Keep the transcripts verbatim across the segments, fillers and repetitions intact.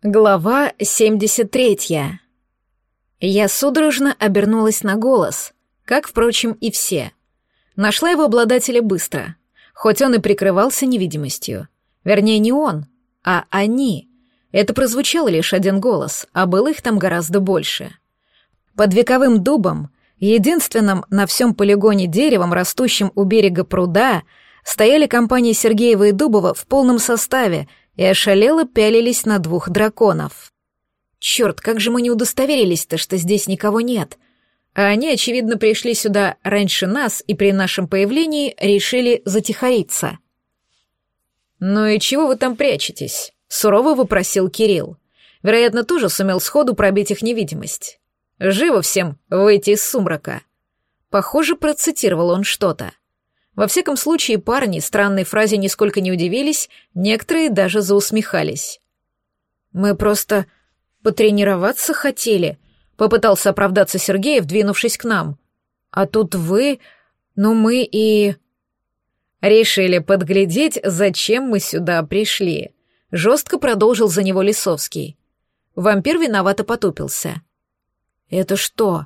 Глава семьдесят третья. Я судорожно обернулась на голос, как, впрочем, и все. Нашла его обладателя быстро, хоть он и прикрывался невидимостью. Вернее, не он, а они. Это прозвучал лишь один голос, а было их там гораздо больше. Под вековым дубом, единственным на всем полигоне деревом, растущим у берега пруда, стояли компании Сергеева и Дубова в полном составе и ошалело пялились на двух драконов. Черт, как же мы не удостоверились-то, что здесь никого нет. А они, очевидно, пришли сюда раньше нас и при нашем появлении решили затихариться. «Ну и чего вы там прячетесь?» — сурово вопросил Кирилл. Вероятно, тоже сумел сходу пробить их невидимость. «Живо всем выйти из сумрака!» Похоже, процитировал он что-то. Во всяком случае, парни странной фразе нисколько не удивились, некоторые даже заусмехались. «Мы просто потренироваться хотели», — попытался оправдаться Сергеев, двинувшись к нам. «А тут вы, ну мы и...» «Решили подглядеть, зачем мы сюда пришли», — жестко продолжил за него Лисовский. Вампир виновато потупился. «Это что,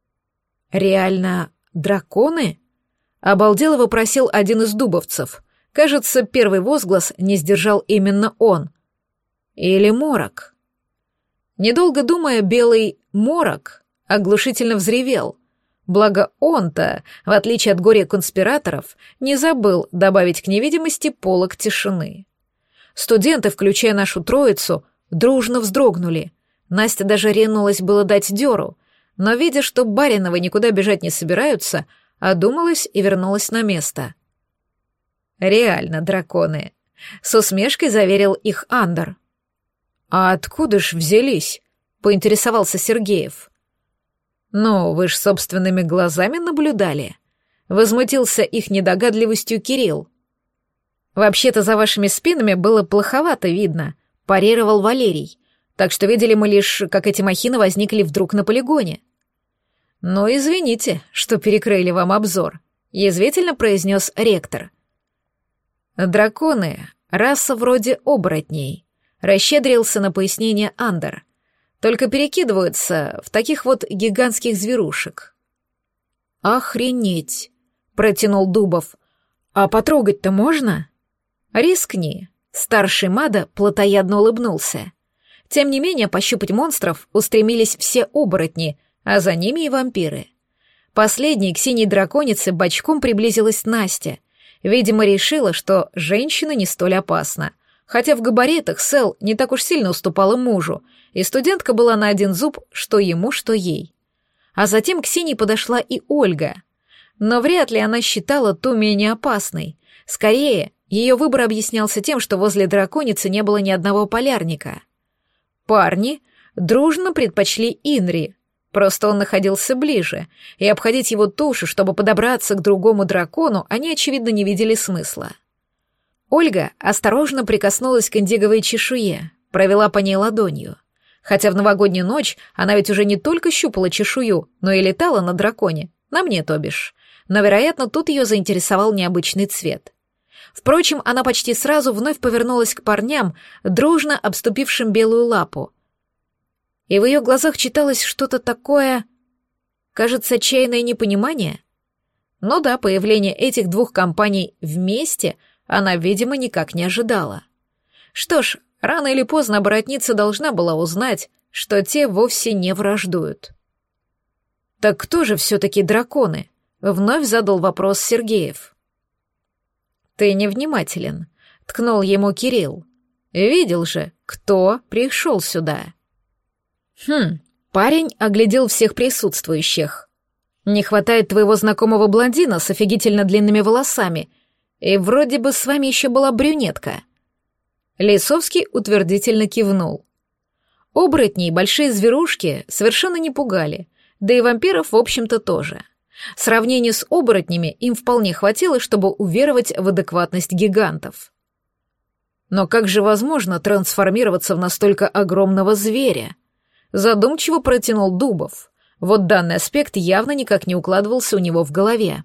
реально драконы?» Обалдело вопросил один из дубовцев. Кажется, первый возглас не сдержал именно он. Или морок. Недолго думая, белый морок оглушительно взревел. Благо он-то, в отличие от горя-конспираторов, не забыл добавить к невидимости полог тишины. Студенты, включая нашу троицу, дружно вздрогнули. Настя даже ринулась было дать дёру, но, видя, что Бариновы никуда бежать не собираются, одумалась и вернулась на место. «Реально драконы», — с усмешкой заверил их Андер. «А откуда ж взялись?» — поинтересовался Сергеев. «Ну, вы ж собственными глазами наблюдали», — возмутился их недогадливостью Кирилл. «Вообще-то за вашими спинами было плоховато видно», — парировал Валерий, «так что видели мы лишь, как эти махины возникли вдруг на полигоне». «Ну, извините, что перекрыли вам обзор», — язвительно произнес ректор. «Драконы — раса вроде оборотней», — расщедрился на пояснение Андер. «Только перекидываются в таких вот гигантских зверушек». «Охренеть», — протянул Дубов. «А потрогать-то можно?» «Рискни», — старший Мада плотоядно улыбнулся. Тем не менее, пощупать монстров устремились все оборотни, а за ними и вампиры. Последней к синей драконице бочком приблизилась Настя. Видимо, решила, что женщина не столь опасна. Хотя в габаритах Сэл не так уж сильно уступала мужу, и студентка была на один зуб, что ему, что ей. А затем к синей подошла и Ольга. Но вряд ли она считала ту менее опасной. Скорее, ее выбор объяснялся тем, что возле драконицы не было ни одного полярника. Парни дружно предпочли Инри. Просто он находился ближе, и обходить его тушу, чтобы подобраться к другому дракону, они, очевидно, не видели смысла. Ольга осторожно прикоснулась к индиговой чешуе, провела по ней ладонью. Хотя в новогоднюю ночь она ведь уже не только щупала чешую, но и летала на драконе, на мне, то бишь. Но, вероятно, тут ее заинтересовал необычный цвет. Впрочем, она почти сразу вновь повернулась к парням, дружно обступившим белую лапу. И в ее глазах читалось что-то такое, кажется, отчаянное непонимание. Ну да, появление этих двух компаний вместе она, видимо, никак не ожидала. Что ж, рано или поздно оборотница должна была узнать, что те вовсе не враждуют. «Так кто же все-таки драконы?» — вновь задал вопрос Сергеев. «Ты невнимателен», — ткнул ему Кирилл. «Видел же, кто пришел сюда». «Хм», — парень оглядел всех присутствующих. «Не хватает твоего знакомого блондина с офигительно длинными волосами, и вроде бы с вами еще была брюнетка». Лисовский утвердительно кивнул. Оборотней большие зверушки совершенно не пугали, да и вампиров, в общем-то, тоже. Сравнению с оборотнями им вполне хватило, чтобы уверовать в адекватность гигантов. Но как же возможно трансформироваться в настолько огромного зверя? Задумчиво протянул Дубов. Вот данный аспект явно никак не укладывался у него в голове.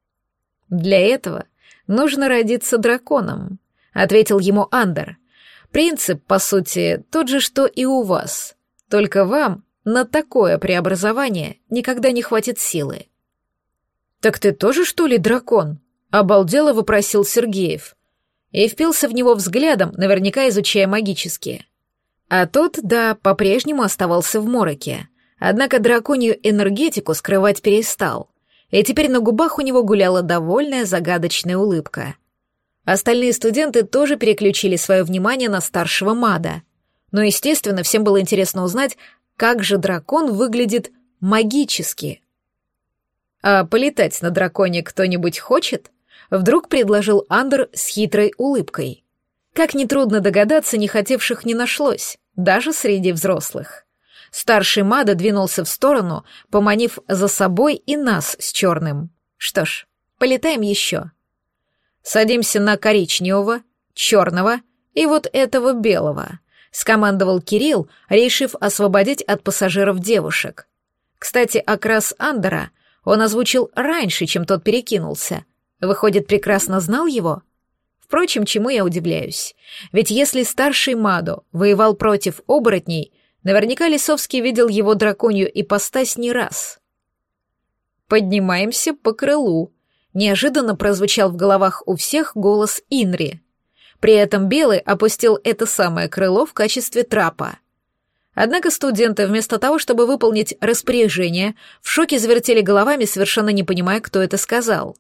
«Для этого нужно родиться драконом», — ответил ему Андер. Принцип, по сути, тот же, что и у вас. Только вам на такое преобразование никогда не хватит силы. «Так ты тоже, что ли, дракон?» — обалдело вопросил Сергеев. И впился в него взглядом, наверняка изучая магические. А тот, да, по-прежнему оставался в мороке. Однако драконью энергетику скрывать перестал. И теперь на губах у него гуляла довольная загадочная улыбка. Остальные студенты тоже переключили свое внимание на старшего мада. Но, естественно, всем было интересно узнать, как же дракон выглядит магически. «А полетать на драконе кто-нибудь хочет?» — вдруг предложил Андер с хитрой улыбкой. Как нетрудно догадаться, не хотевших не нашлось, даже среди взрослых. Старший Мада двинулся в сторону, поманив за собой и нас с черным. Что ж, полетаем еще. «Садимся на коричневого, черного и вот этого белого», — скомандовал Кирилл, решив освободить от пассажиров девушек. Кстати, окрас Андера он озвучил раньше, чем тот перекинулся. Выходит, прекрасно знал его? Впрочем, чему я удивляюсь? Ведь если старший Мадо воевал против оборотней, наверняка Лисовский видел его драконью ипостась не раз. «Поднимаемся по крылу», — неожиданно прозвучал в головах у всех голос Инри. При этом Белый опустил это самое крыло в качестве трапа. Однако студенты, вместо того, чтобы выполнить распоряжение, в шоке завертели головами, совершенно не понимая, кто это сказал.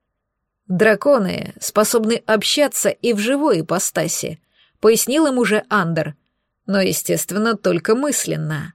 «Драконы способны общаться и в живой ипостаси», — пояснил им уже Андер, но, естественно, только мысленно.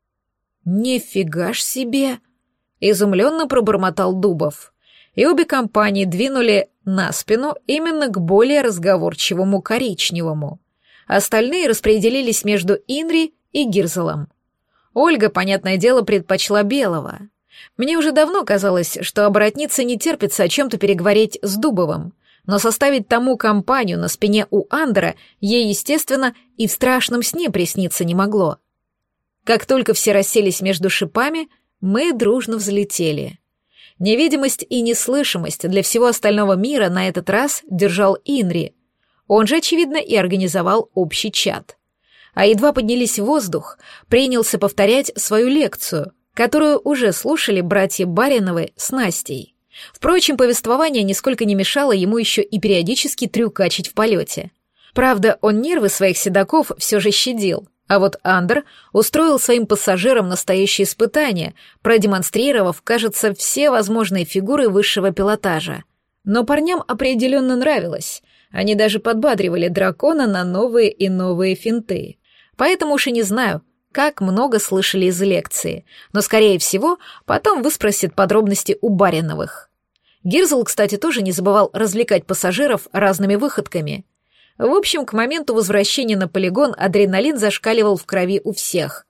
«Нифига ж себе!» — изумленно пробормотал Дубов. И обе компании двинули на спину именно к более разговорчивому коричневому. Остальные распределились между Инри и Гирзелом. Ольга, понятное дело, предпочла белого. Мне уже давно казалось, что оборотнице не терпится о чем-то переговорить с Дубовым, но составить тому компанию на спине у Андера ей, естественно, и в страшном сне присниться не могло. Как только все расселись между шипами, мы дружно взлетели. Невидимость и неслышимость для всего остального мира на этот раз держал Инри. Он же, очевидно, и организовал общий чат. А едва поднялись в воздух, принялся повторять свою лекцию, которую уже слушали братья Бариновы с Настей. Впрочем, повествование нисколько не мешало ему еще и периодически трюкачить в полете. Правда, он нервы своих седаков все же щадил, а вот Андер устроил своим пассажирам настоящее испытание, продемонстрировав, кажется, все возможные фигуры высшего пилотажа. Но парням определенно нравилось. Они даже подбадривали дракона на новые и новые финты. Поэтому уж и не знаю, как много слышали из лекции, но, скорее всего, потом выспросит подробности у Бариновых. Гирзл, кстати, тоже не забывал развлекать пассажиров разными выходками. В общем, к моменту возвращения на полигон адреналин зашкаливал в крови у всех.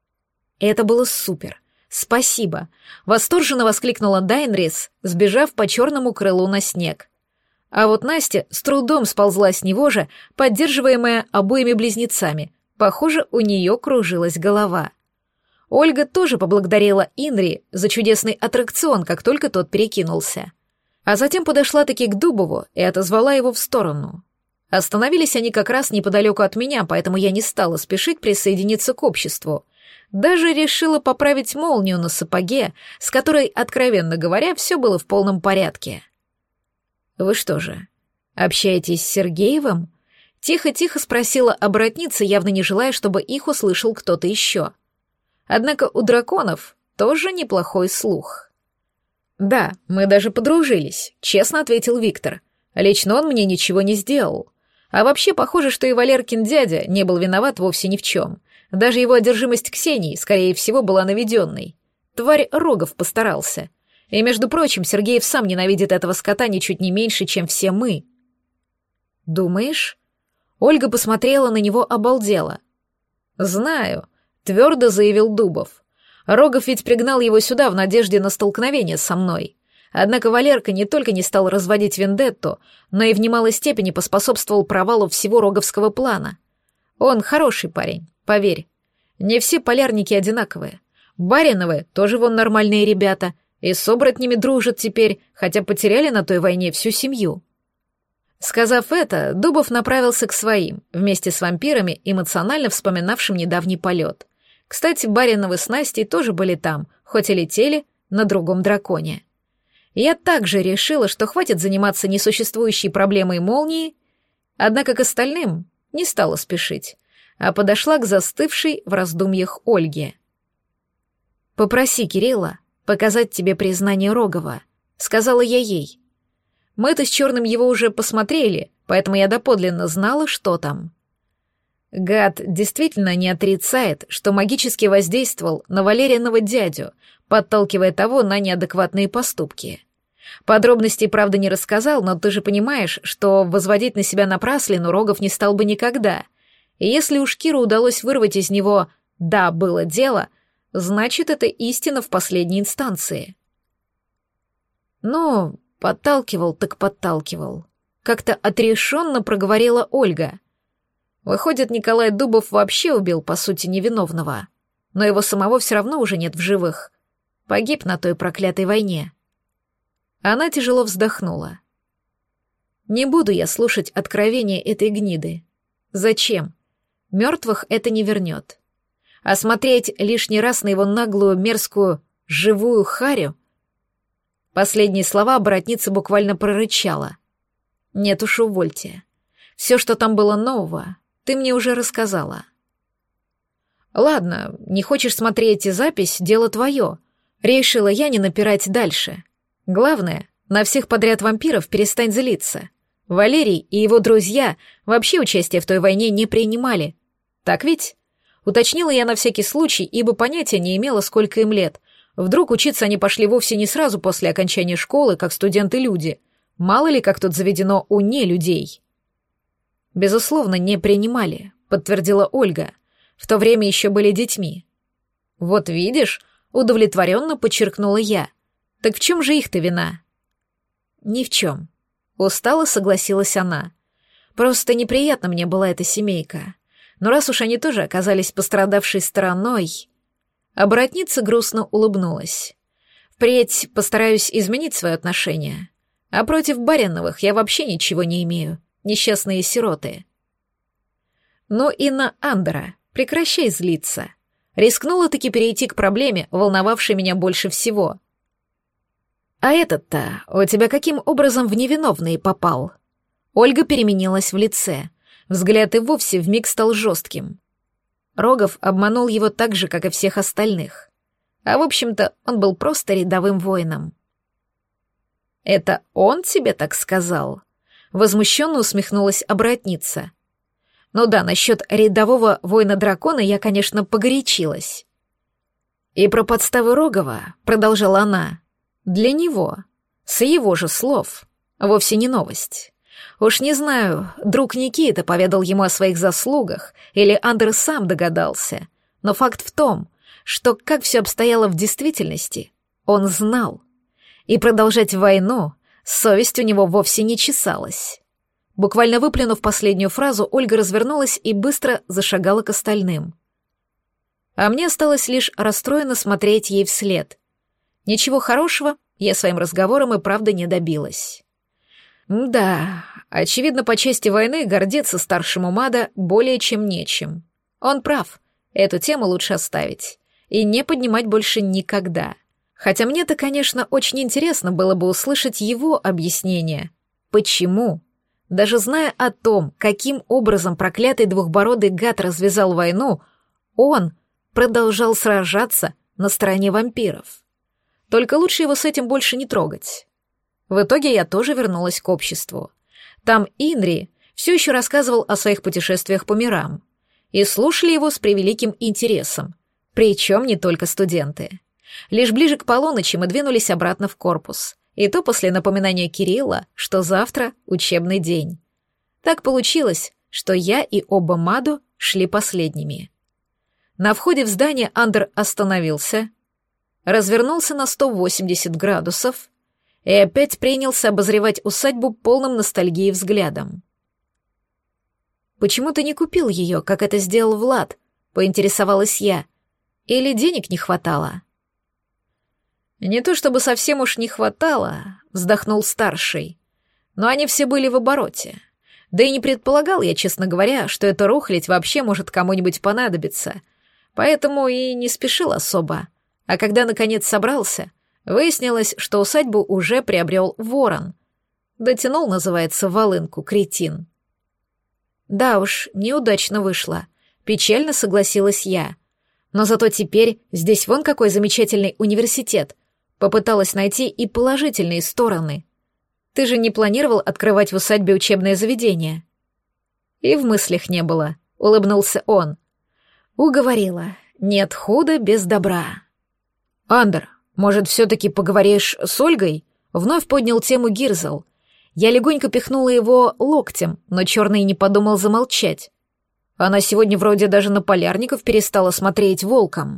Это было супер. Спасибо. Восторженно воскликнула Дайнрис, сбежав по черному крылу на снег. А вот Настя с трудом сползла с него же, поддерживаемая обоими близнецами. Похоже, у нее кружилась голова. Ольга тоже поблагодарила Инри за чудесный аттракцион, как только тот перекинулся. А затем подошла-таки к Дубову и отозвала его в сторону. Остановились они как раз неподалеку от меня, поэтому я не стала спешить присоединиться к обществу. Даже решила поправить молнию на сапоге, с которой, откровенно говоря, все было в полном порядке. «Вы что же, общаетесь с Сергеевым?» Тихо-тихо спросила оборотница, явно не желая, чтобы их услышал кто-то еще. Однако у драконов тоже неплохой слух. «Да, мы даже подружились», — честно ответил Виктор. «Лично он мне ничего не сделал. А вообще, похоже, что и Валеркин дядя не был виноват вовсе ни в чем. Даже его одержимость Ксенией, скорее всего, была наведенной. Тварь Рогов постарался. И, между прочим, Сергеев сам ненавидит этого скота ничуть не меньше, чем все мы». «Думаешь?» Ольга посмотрела на него обалдела. «Знаю», — твердо заявил Дубов. «Рогов ведь пригнал его сюда в надежде на столкновение со мной. Однако Валерка не только не стал разводить вендетту, но и в немалой степени поспособствовал провалу всего роговского плана. Он хороший парень, поверь. Не все полярники одинаковые. Бариновы тоже вон нормальные ребята, и с оборотнями дружат теперь, хотя потеряли на той войне всю семью». Сказав это, Дубов направился к своим, вместе с вампирами, эмоционально вспоминавшим недавний полет. Кстати, Бариновы с Настей тоже были там, хоть и летели на другом драконе. Я также решила, что хватит заниматься несуществующей проблемой молнии, однако к остальным не стала спешить, а подошла к застывшей в раздумьях Ольге. «Попроси Кирилла показать тебе признание Рогова», — сказала я ей. Мы-то с Черным его уже посмотрели, поэтому я доподлинно знала, что там. Гад действительно не отрицает, что магически воздействовал на Валериного дядю, подталкивая того на неадекватные поступки. Подробностей, правда, не рассказал, но ты же понимаешь, что возводить на себя напраслину Рогов не стал бы никогда. И если уж Киру удалось вырвать из него «да, было дело», значит, это истина в последней инстанции. Ну, подталкивал так подталкивал. Как-то отрешенно проговорила Ольга. Выходит, Николай Дубов вообще убил, по сути, невиновного. Но его самого все равно уже нет в живых. Погиб на той проклятой войне. Она тяжело вздохнула. Не буду я слушать откровения этой гниды. Зачем? Мертвых это не вернет. А смотреть лишний раз на его наглую, мерзкую, живую харю... Последние слова оборотница буквально прорычала. Нет уж, увольте. Все, что там было нового, ты мне уже рассказала. Ладно, не хочешь смотреть запись, дело твое. Решила я не напирать дальше. Главное, на всех подряд вампиров перестань злиться. Валерий и его друзья вообще участие в той войне не принимали. Так ведь? Уточнила я на всякий случай, ибо понятия не имела, сколько им лет. Вдруг учиться они пошли вовсе не сразу после окончания школы, как студенты-люди. Мало ли, как тут заведено у нелюдей. Безусловно, не принимали, подтвердила Ольга. В то время еще были детьми. Вот видишь, удовлетворенно подчеркнула я. Так в чем же их-то вина? Ни в чем. Устало согласилась она. Просто неприятно мне была эта семейка. Но раз уж они тоже оказались пострадавшей стороной... Оборотница грустно улыбнулась. Впредь постараюсь изменить свое отношение. А против Бариновых я вообще ничего не имею. Несчастные сироты. Ну и на Андера. Прекращай злиться. Рискнула-таки перейти к проблеме, волновавшей меня больше всего. А этот-то у тебя каким образом в невиновные попал? Ольга переменилась в лице. Взгляд и вовсе вмиг стал жестким. Рогов обманул его так же, как и всех остальных. А в общем-то, он был просто рядовым воином. «Это он тебе так сказал?» Возмущенно усмехнулась оборотница. «Ну да, насчет рядового воина-дракона я, конечно, погорячилась». «И про подставы Рогова», — продолжала она, — «для него, с его же слов, вовсе не новость». Уж не знаю, друг Никита поведал ему о своих заслугах, или Андер сам догадался, но факт в том, что как все обстояло в действительности, он знал. И продолжать войну совесть у него вовсе не чесалась. Буквально выплюнув последнюю фразу, Ольга развернулась и быстро зашагала к остальным. А мне осталось лишь расстроенно смотреть ей вслед. Ничего хорошего я своим разговором и правда не добилась. Да, очевидно, по части войны гордиться старшему Мада более чем нечем. Он прав, эту тему лучше оставить и не поднимать больше никогда. Хотя мне-то, конечно, очень интересно было бы услышать его объяснение. Почему? Даже зная о том, каким образом проклятый двухбородый гад развязал войну, он продолжал сражаться на стороне вампиров. Только лучше его с этим больше не трогать. В итоге я тоже вернулась к обществу. Там Инри все еще рассказывал о своих путешествиях по мирам. И слушали его с превеликим интересом. Причем не только студенты. Лишь ближе к полуночи мы двинулись обратно в корпус. И то после напоминания Кирилла, что завтра учебный день. Так получилось, что я и оба Маду шли последними. На входе в здание Андер остановился, развернулся на сто восемьдесят градусов и опять принялся обозревать усадьбу полным ностальгии взглядом. «Почему ты не купил ее, как это сделал Влад?» — поинтересовалась я. «Или денег не хватало?» «Не то чтобы совсем уж не хватало», — вздохнул старший. но они все были в обороте. Да и не предполагал я, честно говоря, что эта рухлядь вообще может кому-нибудь понадобиться, поэтому и не спешил особо. А когда наконец собрался, выяснилось, что усадьбу уже приобрел ворон. Дотянул, называется, волынку, кретин. Да уж, неудачно вышло. Печально согласилась я. Но зато теперь здесь вон какой замечательный университет. Попыталась найти и положительные стороны. Ты же не планировал открывать в усадьбе учебное заведение? И в мыслях не было, улыбнулся он. Уговорила. Нет худа без добра. Андер, может, все-таки поговоришь с Ольгой? Вновь поднял тему Гирзл. Я легонько пихнула его локтем, но черный не подумал замолчать. Она сегодня вроде даже на полярников перестала смотреть волком.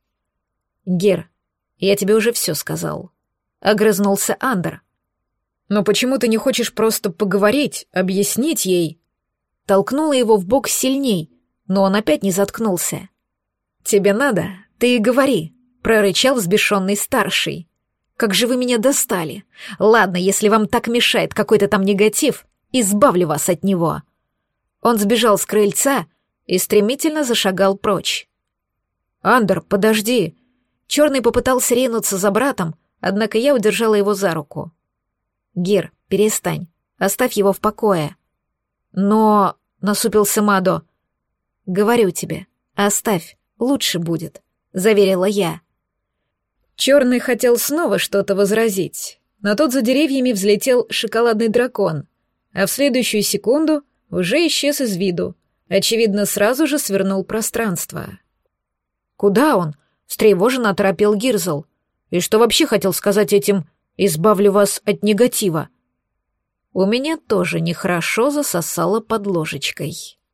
Гер, я тебе уже все сказал. Огрызнулся Андер. Но почему ты не хочешь просто поговорить, объяснить ей? Толкнула его в бок сильней, но он опять не заткнулся. Тебе надо, ты и говори, прорычал взбешенный старший. Как же вы меня достали. Ладно, если вам так мешает какой-то там негатив, избавлю вас от него. Он сбежал с крыльца и стремительно зашагал прочь. Андер, подожди. Черный попытался ринуться за братом, однако я удержала его за руку. Гир, перестань, оставь его в покое. Но, насупился Мадо, говорю тебе, оставь, лучше будет, заверила я. Черный хотел снова что-то возразить, но тут за деревьями взлетел шоколадный дракон, а в следующую секунду уже исчез из виду, очевидно, сразу же свернул пространство. Куда он? Встревоженно оторопел Гирзл. И что вообще хотел сказать этим «избавлю вас от негатива»? У меня тоже нехорошо засосало под ложечкой.